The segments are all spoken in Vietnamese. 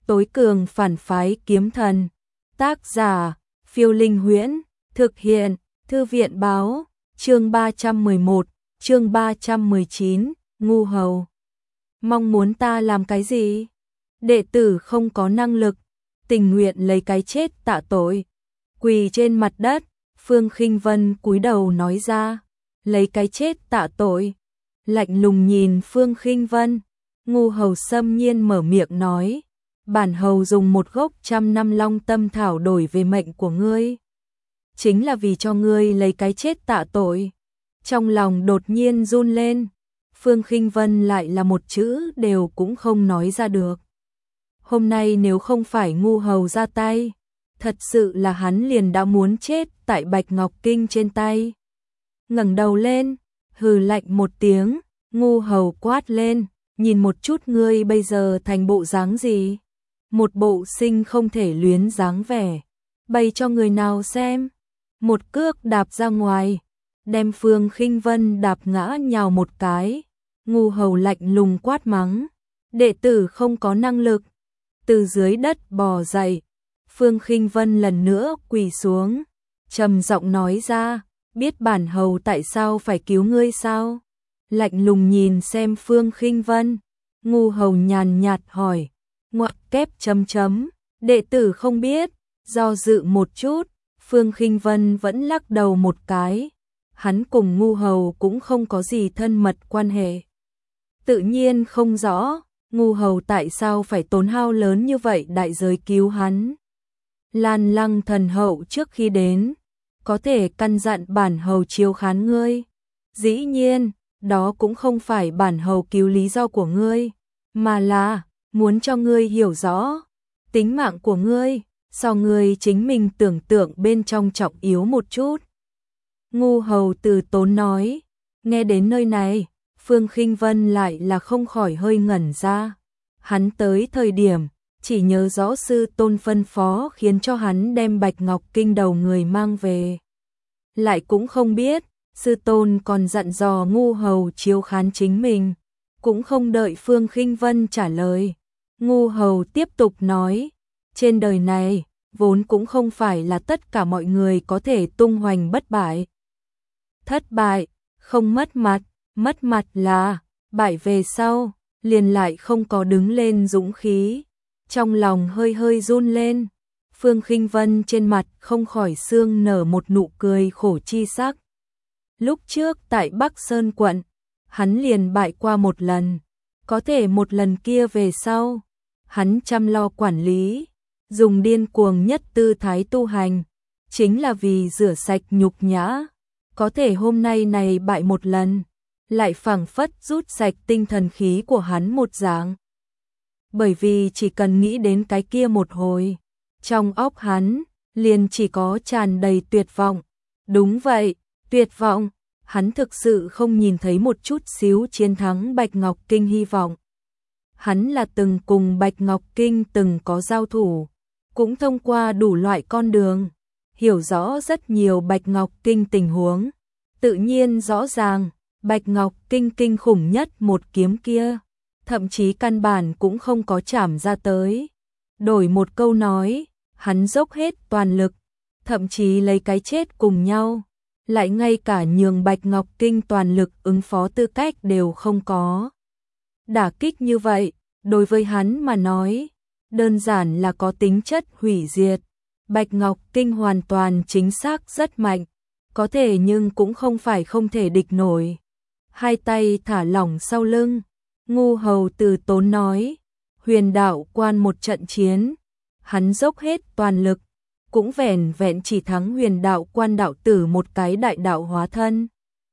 Tối cường phản phái kiếm thần. Tác giả, Phiêu Linh Huyễn. Thực hiện, Thư viện báo. Chương 311, chương 319, ngu hầu. Mong muốn ta làm cái gì? Đệ tử không có năng lực, tình nguyện lấy cái chết tạ tội. Quỳ trên mặt đất, Phương Khinh Vân cúi đầu nói ra, lấy cái chết tạ tội. Lạnh lùng nhìn Phương Khinh Vân, ngu hầu xâm nhiên mở miệng nói, bản hầu dùng một gốc 100 năm long tâm thảo đổi về mệnh của ngươi. Chính là vì cho ngươi lấy cái chết tạ tội. Trong lòng đột nhiên run lên, Phương Khinh Vân lại là một chữ đều cũng không nói ra được. Hôm nay nếu không phải ngu hầu ra tay, thật sự là hắn liền đã muốn chết tại Bạch Ngọc Kinh trên tay. Ngẩng đầu lên, hừ lạnh một tiếng, ngu hầu quát lên, nhìn một chút ngươi bây giờ thành bộ dáng gì? Một bộ sinh không thể luyến dáng vẻ, bày cho người nào xem. Một cước đạp ra ngoài, đem Phương Khinh Vân đạp ngã nhào một cái. Ngu hầu lạnh lùng quát mắng, đệ tử không có năng lực. Từ dưới đất bò dậy, Phương Khinh Vân lần nữa quỳ xuống, trầm giọng nói ra, biết bản hầu tại sao phải cứu ngươi sao? Lạnh lùng nhìn xem Phương Khinh Vân, ngu hầu nhàn nhạt hỏi, ngoặc kép chấm chấm, đệ tử không biết. Do dự một chút, Phương Khinh Vân vẫn lắc đầu một cái, hắn cùng ngu hầu cũng không có gì thân mật quan hệ. Tự nhiên không rõ, ngu hầu tại sao phải tốn hao lớn như vậy đại giới cứu hắn. Lan Lăng thần hậu trước khi đến, có thể căn dặn bản hầu chiếu khán ngươi. Dĩ nhiên, đó cũng không phải bản hầu cứu lý do của ngươi, mà là muốn cho ngươi hiểu rõ, tính mạng của ngươi, so ngươi chính mình tưởng tượng bên trong trọng yếu một chút. Ngu hầu từ tốn nói, nghe đến nơi này, Phương Khinh Vân lại là không khỏi hơi ngẩn ra. Hắn tới thời điểm, chỉ nhớ rõ sư tôn phân phó khiến cho hắn đem Bạch Ngọc Kinh đầu người mang về. Lại cũng không biết, sư tôn còn dặn dò ngu hầu chiếu khán chính mình. Cũng không đợi Phương Khinh Vân trả lời. Ngu hầu tiếp tục nói, trên đời này, vốn cũng không phải là tất cả mọi người có thể tung hoành bất bại. Thất bại, không mất mặt là, bại về sau, liền lại không có đứng lên dũng khí. Trong lòng hơi hơi run lên, Phương Khinh Vân trên mặt không khỏi sương nở một nụ cười khổ chi sắc. Lúc trước tại Bắc Sơn quận, hắn liền bại qua một lần, có thể một lần kia về sau, hắn chăm lo quản lý, dùng điên cuồng nhất tư thái tu hành, chính là vì rửa sạch nhục nhã. Có thể hôm nay này bại một lần, lại phảng phất rút sạch tinh thần khí của hắn một dạng. Bởi vì chỉ cần nghĩ đến cái kia một hồi, trong óc hắn liền chỉ có tràn đầy tuyệt vọng. Đúng vậy, tuyệt vọng, hắn thực sự không nhìn thấy một chút xíu chiến thắng Bạch Ngọc Kinh hy vọng. Hắn là từng cùng Bạch Ngọc Kinh từng có giao thủ, cũng thông qua đủ loại con đường, hiểu rõ rất nhiều Bạch Ngọc Kinh tình huống. Tự nhiên rõ ràng, Bạch Ngọc Kinh kinh khủng nhất một kiếm kia, thậm chí căn bản cũng không có chảm ra tới. Đổi một câu nói, hắn dốc hết toàn lực, thậm chí lấy cái chết cùng nhau, lại ngay cả nhường Bạch Ngọc Kinh toàn lực ứng phó tư cách đều không có. Đả kích như vậy, đối với hắn mà nói, đơn giản là có tính chất hủy diệt. Bạch Ngọc Kinh hoàn toàn chính xác rất mạnh, có thể nhưng cũng không phải không thể địch nổi. Hai tay thả lỏng sau lưng, ngu hầu từ tốn nói, Huyền Đạo Quan một trận chiến, hắn dốc hết toàn lực, cũng vẻn vẹn chỉ thắng Huyền Đạo Quan đạo tử một cái đại đạo hóa thân.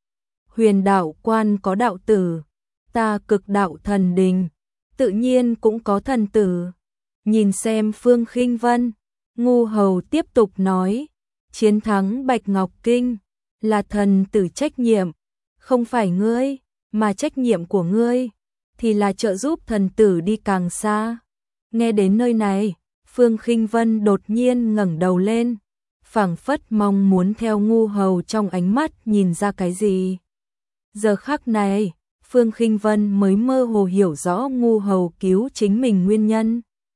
Huyền Đạo Quan có đạo tử, ta Cực Đạo Thần Đình, tự nhiên cũng có thần tử. Nhìn xem Phương Khinh Vân, ngu hầu tiếp tục nói, chiến thắng Bạch Ngọc Kinh là thần tử trách nhiệm, không phải ngươi, mà trách nhiệm của ngươi thì là trợ giúp thần tử đi càng xa. Nghe đến nơi này, Phương Khinh Vân đột nhiên ngẩng đầu lên, phảng phất mong muốn theo ngu hầu trong ánh mắt nhìn ra cái gì. Giờ khắc này, Phương Khinh Vân mới mơ hồ hiểu rõ ngu hầu cứu chính mình nguyên nhân.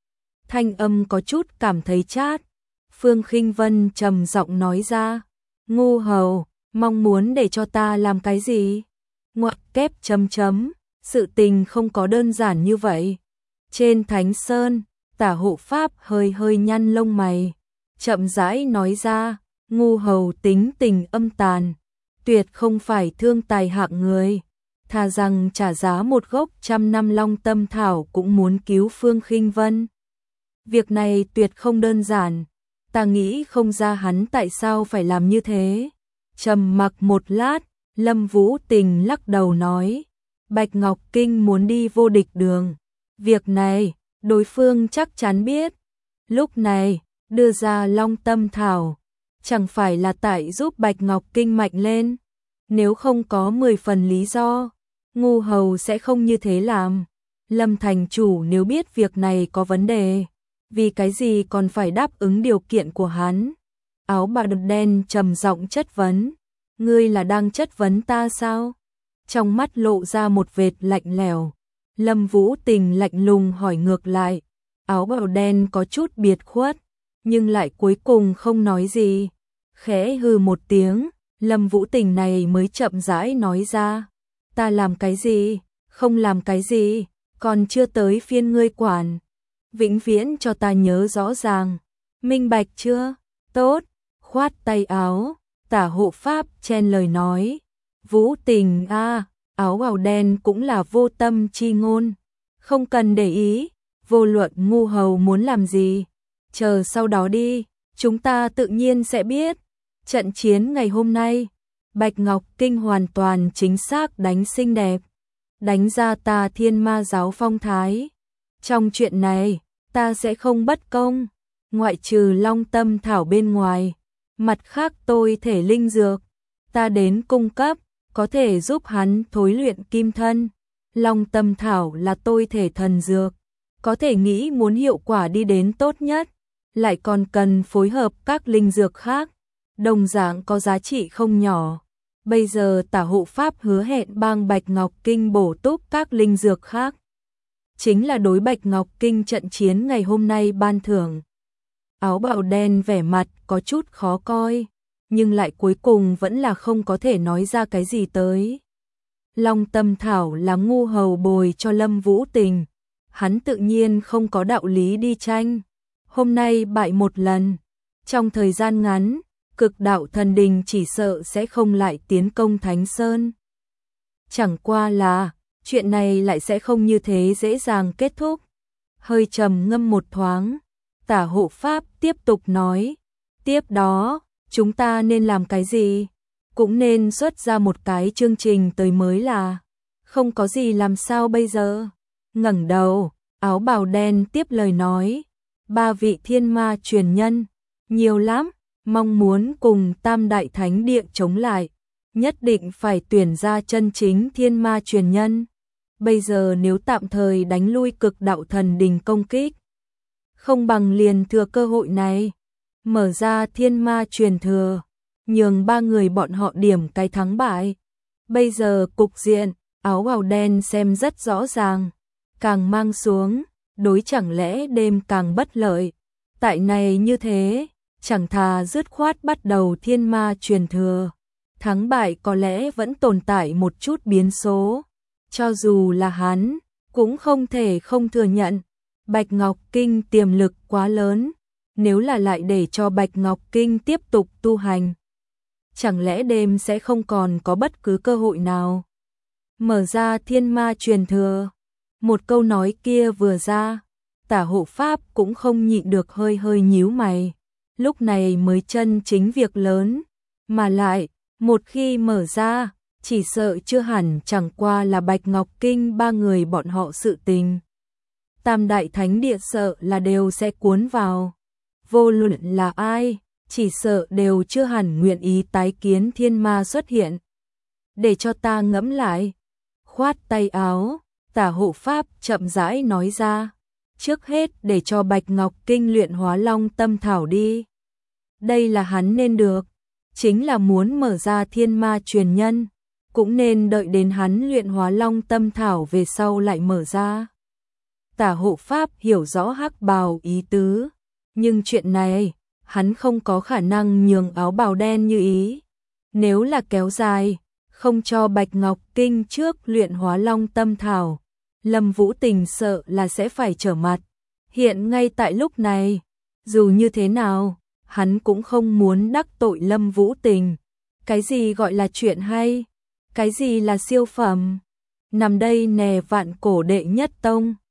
thanh âm có chút cảm thấy chát. Phương Khinh Vân trầm giọng nói ra, ngu hầu, mong muốn để cho ta làm cái gì? Ngoặc kép chấm chấm, sự tình không có đơn giản như vậy. Trên Thánh Sơn, Tả hộ pháp hơi hơi nhăn lông mày, chậm rãi nói ra, ngu hầu tính tình âm tàn, tuyệt không phải thương tài hạng người, thà rằng trả giá một gốc 100 năm long tâm thảo cũng muốn cứu Phương Khinh Vân. Việc này tuyệt không đơn giản, ta nghĩ không ra hắn tại sao phải làm như thế. Trầm mặc một lát, Lâm Vũ Tình lắc đầu nói, Bạch Ngọc Kinh muốn đi vô địch đường. Việc này, đối phương chắc chắn biết. Lúc này, đưa ra long tâm thảo, chẳng phải là tại giúp Bạch Ngọc Kinh mạnh lên. Nếu không có 10 phần lý do, ngu hầu sẽ không như thế làm. Lâm thành chủ nếu biết việc này có vấn đề, vì cái gì còn phải đáp ứng điều kiện của hắn? Áo bào đen trầm giọng chất vấn, ngươi là đang chất vấn ta sao? Trong mắt lộ ra một vệt lạnh lẽo. Lâm Vũ Tình lạnh lùng hỏi ngược lại. Áo bào đen có chút biệt khuất, nhưng lại cuối cùng không nói gì. Khẽ hừ một tiếng, Lâm Vũ Tình này mới chậm rãi nói ra, ta làm cái gì, không làm cái gì, còn chưa tới phiên ngươi quản. Vĩnh viễn cho ta nhớ rõ ràng, minh bạch chưa? Tốt, khoát tay áo, Tả hộ pháp chen lời nói, Vũ Tình a, áo bào đen cũng là vô tâm chi ngôn, không cần để ý, vô luận ngu hầu muốn làm gì, chờ sau đó đi, chúng ta tự nhiên sẽ biết. Trận chiến ngày hôm nay, Bạch Ngọc Kinh hoàn toàn chính xác đánh xinh đẹp, đánh ra ta Thiên Ma giáo phong thái. Trong chuyện này, ta sẽ không bất công, ngoại trừ long tâm thảo bên ngoài, mặt khác tôi thể linh dược, ta đến cung cấp, có thể giúp hắn thối luyện kim thân. Long tâm thảo là tôi thể thần dược, có thể nghĩ muốn hiệu quả đi đến tốt nhất, lại còn cần phối hợp các linh dược khác, đồng dạng có giá trị không nhỏ. Bây giờ Tả hộ pháp hứa hẹn bang Bạch Ngọc Kinh bổ túc các linh dược khác, chính là đối Bạch Ngọc Kinh trận chiến ngày hôm nay ban thưởng. Áo bào đen vẻ mặt có chút khó coi, nhưng lại cuối cùng vẫn là không có thể nói ra cái gì tới. Long tâm thảo là ngu hầu bồi cho Lâm Vũ Tình, hắn tự nhiên không có đạo lý đi tranh. Hôm nay bại một lần, trong thời gian ngắn, Cực Đạo Thần Đình chỉ sợ sẽ không lại tiến công Thánh Sơn. Chẳng qua là, chuyện này lại sẽ không như thế dễ dàng kết thúc. Hơi trầm ngâm một thoáng, Tả hộ pháp tiếp tục nói, tiếp đó, chúng ta nên làm cái gì? Cũng nên xuất ra một cái chương trình tới mới là, không có gì làm sao bây giờ? Ngẩng đầu, áo bào đen tiếp lời nói, 3 vị thiên ma truyền nhân, nhiều lắm, mong muốn cùng Tam Đại Thánh Địa chống lại, nhất định phải tuyển ra chân chính thiên ma truyền nhân. Bây giờ nếu tạm thời đánh lui Cực Đạo Thần Đình công kích, không bằng liền thừa cơ hội này, mở ra thiên ma truyền thừa, nhường 3 người bọn họ điểm cái thắng bại. Bây giờ cục diện, áo bào đen xem rất rõ ràng, càng mang xuống, đối chẳng lẽ đêm càng bất lợi. Tại này như thế, chẳng thà dứt khoát bắt đầu thiên ma truyền thừa. Thắng bại có lẽ vẫn tồn tại một chút biến số. Cho dù là hắn, cũng không thể không thừa nhận. Bạch Ngọc Kinh tiềm lực quá lớn. Nếu là lại để cho Bạch Ngọc Kinh tiếp tục tu hành, chẳng lẽ đêm sẽ không còn có bất cứ cơ hội nào. Mở ra thiên ma truyền thừa. Một câu nói kia vừa ra, Tả hộ pháp cũng không nhịn được hơi hơi nhíu mày. Lúc này mới chân chính việc lớn, mà lại, một khi mở ra, chỉ sợ chưa hẳn chẳng qua là Bạch Ngọc Kinh 3 người bọn họ sự tình. Tam Đại Thánh Địa sợ là đều sẽ cuốn vào. Vô luận là ai, chỉ sợ đều chưa hẳn nguyện ý tái kiến thiên ma xuất hiện. Để cho ta ngẫm lại. Khoát tay áo, Tả hộ pháp chậm rãi nói ra. Trước hết để cho Bạch Ngọc Kinh luyện hóa long tâm thảo đi. Đây là hắn nên được. Chính là muốn mở ra thiên ma truyền nhân. Cũng nên đợi đến hắn luyện hóa long tâm thảo về sau lại mở ra. Tả hộ pháp hiểu rõ hắc bào ý tứ, nhưng chuyện này, hắn không có khả năng nhường áo bào đen như ý. Nếu là kéo dài, không cho Bạch Ngọc Kinh trước luyện Hóa Long Tâm Thảo, Lâm Vũ Tình sợ là sẽ phải trở mặt. Hiện ngay tại lúc này, dù như thế nào, hắn cũng không muốn đắc tội Lâm Vũ Tình. Cái gì gọi là chuyện hay? Cái gì là siêu phẩm? Nằm đây nè vạn cổ đệ nhất tông.